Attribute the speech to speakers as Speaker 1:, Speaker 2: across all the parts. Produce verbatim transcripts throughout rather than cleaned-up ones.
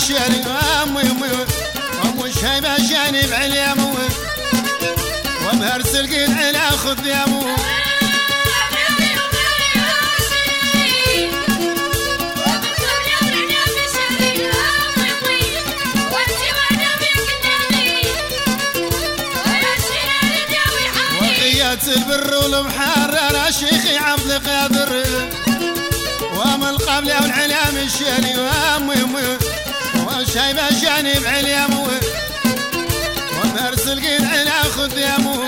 Speaker 1: الشاري امي امي ومش هيبه جانب عليامو ومهرس القيد على خذيامو البر والبحر انا شيخي عبد القادر ومن القبل والعلام الشالي وامي امي وشايبه جانب عليامو ومهرس القيد على خذيامو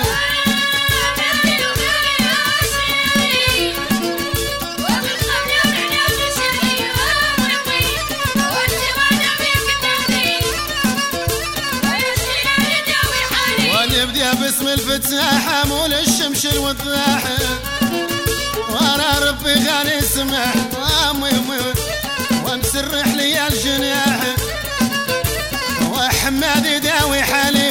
Speaker 1: ونبدأ باسم الفتاح مول الشمس الوضاح وانا ربي غالي سمح وامي امي ومسرح لي الجناح وحماد يداوي حالي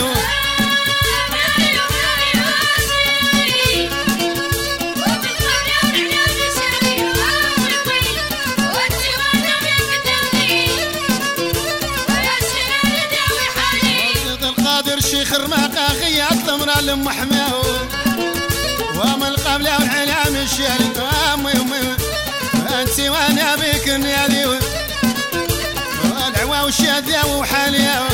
Speaker 1: شيخ رماقه غياط المرا لام حماه ومن القبله والعلام الشاري امي امي انت وانا بك نادي والعوا والشاده وحاليه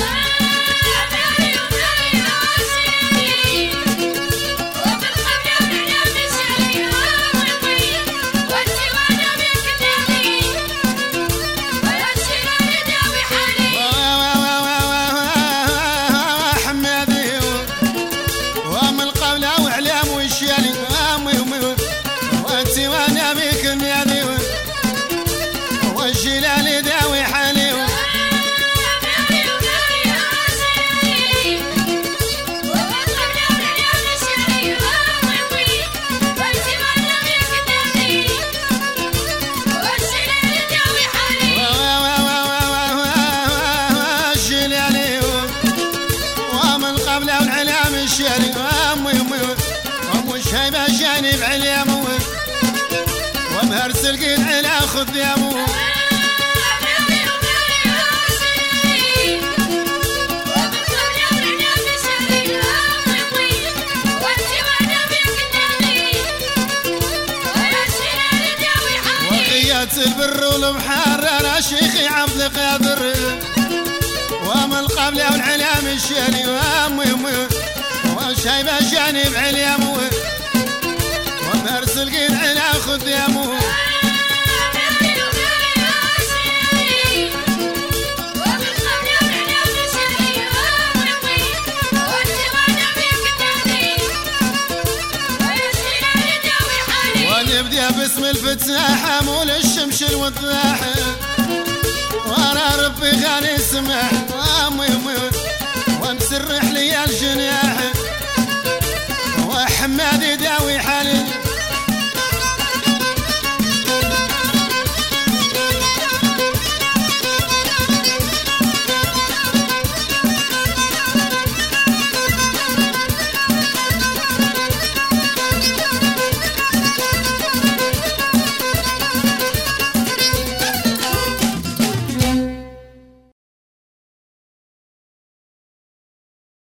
Speaker 1: والجلال داوي حالي ومن قبله والعلام الشاري امي امي ومش هيبه جانب عليامو ومهرس القيد على خذيامو وغيات البر والبحر انا شيخي عبد القادر ومن القبله والعلام الشالي وامي امي وشايبه جانب عليامو ومهرس القيد على خذيامو ونبدأ باسم الفتاح مول الشمس الوضاح وانا ربي غالي سمح وامي امي ومسرح لي الجناح وحماد يداوي حالي